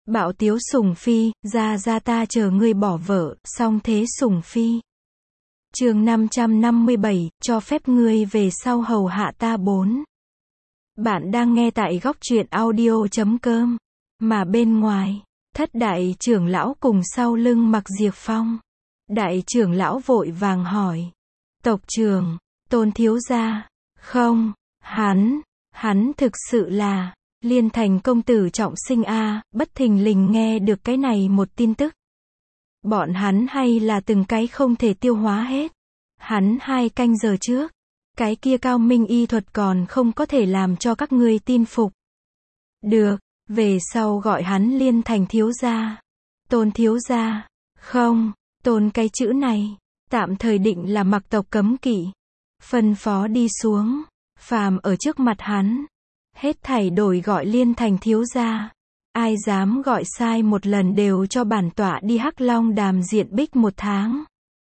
Bạo tiếu Sùng Phi, ra ta chờ ngươi bỏ vợ, song thế Sùng Phi. Chương 557, cho phép ngươi về sau hầu hạ ta 4. Bạn đang nghe tại góc truyện audio.com. Mà bên ngoài, thất đại trưởng lão cùng sau lưng Mặc Diệp Phong. Đại trưởng lão vội vàng hỏi. Tộc trưởng, Tôn thiếu gia. Không, hắn thực sự là Liên Thành công tử trọng sinh a. Bất thình lình nghe được cái này một tin tức. Bọn hắn hay là từng cái không thể tiêu hóa hết. Hắn 2 canh giờ trước, cái kia cao minh y thuật còn không có thể làm cho các ngươi tin phục. Được, về sau gọi hắn Liên Thành thiếu gia. Tôn thiếu gia. Không, Tôn cái chữ này, tạm thời định là Mặc tộc cấm kỵ. Phân phó đi xuống, phàm ở trước mặt hắn, hết thảy đổi gọi Liên Thành thiếu gia. Ai dám gọi sai một lần đều cho bản tọa đi Hắc Long Đàm diện bích 1 tháng.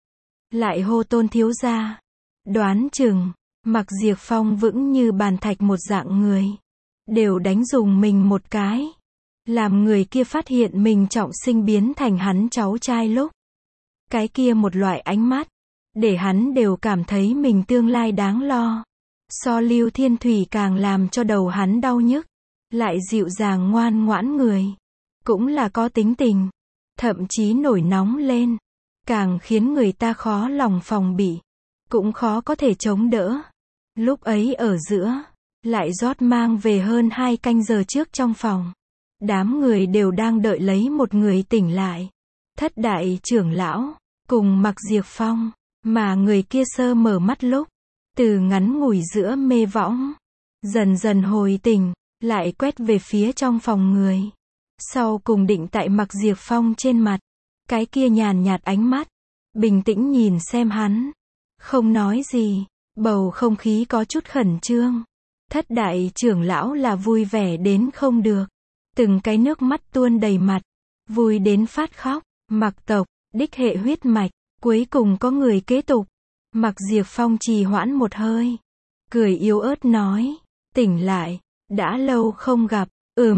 Lại hô Tôn thiếu gia. Đoán chừng, Mặc Diệp Phong vững như bàn thạch một dạng người. Đều đánh dùng mình một cái. Làm người kia phát hiện mình trọng sinh biến thành hắn cháu trai lúc. Cái kia một loại ánh mắt, để hắn đều cảm thấy mình tương lai đáng lo. So Lưu Thiên Thủy càng làm cho đầu hắn đau nhức. Lại dịu dàng ngoan ngoãn người. Cũng là có tính tình. Thậm chí nổi nóng lên. Càng khiến người ta khó lòng phòng bị. Cũng khó có thể chống đỡ. Lúc ấy ở giữa, lại rót mang về hơn 2 canh giờ trước trong phòng. Đám người đều đang đợi lấy một người tỉnh lại. Thất đại trưởng lão, cùng Mặc Diệp Phong. Mà người kia sơ mở mắt lúc, từ ngắn ngủi giữa mê võng, dần dần hồi tỉnh, lại quét về phía trong phòng người. Sau cùng định tại Mặc Diệp Phong trên mặt. Cái kia nhàn nhạt ánh mắt, bình tĩnh nhìn xem hắn. Không nói gì, bầu không khí có chút khẩn trương. Thất đại trưởng lão là vui vẻ đến không được. Từng cái nước mắt tuôn đầy mặt, vui đến phát khóc. Mặc tộc, đích hệ huyết mạch, cuối cùng có người kế tục. Mặc Diệp Phong trì hoãn một hơi, cười yếu ớt nói, tỉnh lại, đã lâu không gặp.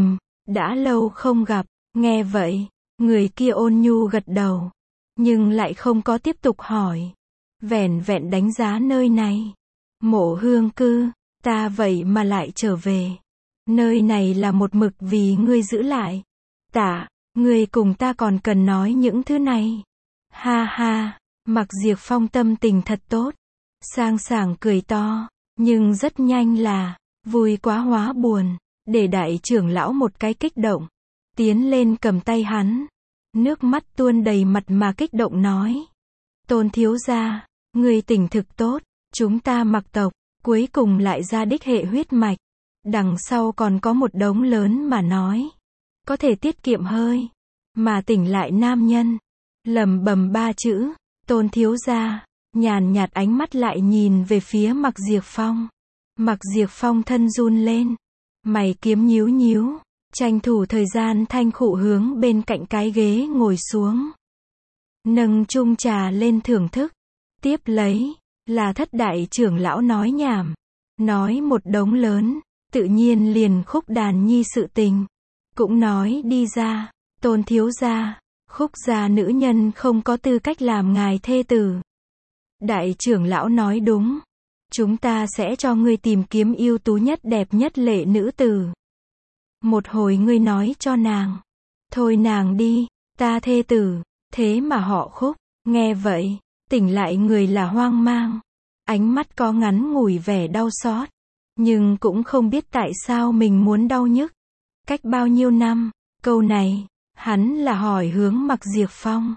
Đã lâu không gặp. Nghe vậy, người kia ôn nhu gật đầu, nhưng lại không có tiếp tục hỏi. Vẻn vẹn đánh giá nơi này. Mộ Hương Cư, ta vậy mà lại trở về. Nơi này là một mực vì ngươi giữ lại. Tạ, ngươi cùng ta còn cần nói những thứ này. Ha ha, Mặc Diệp Phong tâm tình thật tốt. Sang sảng cười to, nhưng rất nhanh là, vui quá hóa buồn. Để đại trưởng lão một cái kích động. Tiến lên cầm tay hắn. Nước mắt tuôn đầy mặt mà kích động nói. Tôn thiếu gia, ngươi tỉnh thực tốt. Chúng ta Mặc tộc, cuối cùng lại ra đích hệ huyết mạch. Đằng sau còn có một đống lớn mà nói. Có thể tiết kiệm hơi. Mà tỉnh lại nam nhân. Lẩm bẩm 3 chữ. Tôn thiếu gia. Nhàn nhạt ánh mắt lại nhìn về phía Mặc Diệp Phong. Mặc Diệp Phong thân run lên. Mày kiếm nhíu nhíu. Tranh thủ thời gian thanh khụ hướng bên cạnh cái ghế ngồi xuống. Nâng chung trà lên thưởng thức. Tiếp lấy, là thất đại trưởng lão nói nhảm. Nói một đống lớn, tự nhiên liền Khúc Đàn Nhi sự tình. Cũng nói đi ra, Tôn thiếu gia, Khúc gia nữ nhân không có tư cách làm ngài thê tử. Đại trưởng lão nói đúng. Chúng ta sẽ cho ngươi tìm kiếm ưu tú nhất đẹp nhất lệ nữ tử. Một hồi ngươi nói cho nàng. Thôi nàng đi, ta thê tử. Thế mà họ Khúc. Nghe vậy, tỉnh lại người là hoang mang. Ánh mắt có ngắn ngủi vẻ đau xót. Nhưng cũng không biết tại sao mình muốn đau nhức. Cách bao nhiêu năm, câu này, hắn là hỏi hướng Mặc Diệp Phong.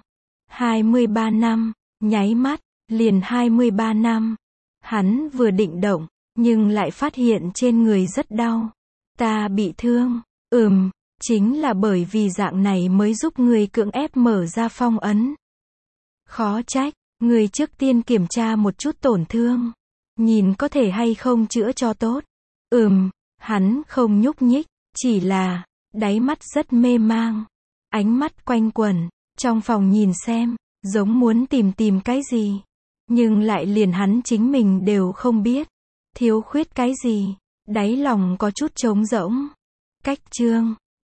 23 năm, nháy mắt, liền 23 năm. Hắn vừa định động, nhưng lại phát hiện trên người rất đau. Ta bị thương. Chính là bởi vì dạng này mới giúp người cưỡng ép mở ra phong ấn. Khó trách, người trước tiên kiểm tra một chút tổn thương. Nhìn có thể hay không chữa cho tốt. Hắn không nhúc nhích, chỉ là, đáy mắt rất mê mang. Ánh mắt quanh quẩn, trong phòng nhìn xem, giống muốn tìm cái gì. Nhưng lại liền hắn chính mình đều không biết. Thiếu khuyết cái gì, đáy lòng có chút trống rỗng. Cách chương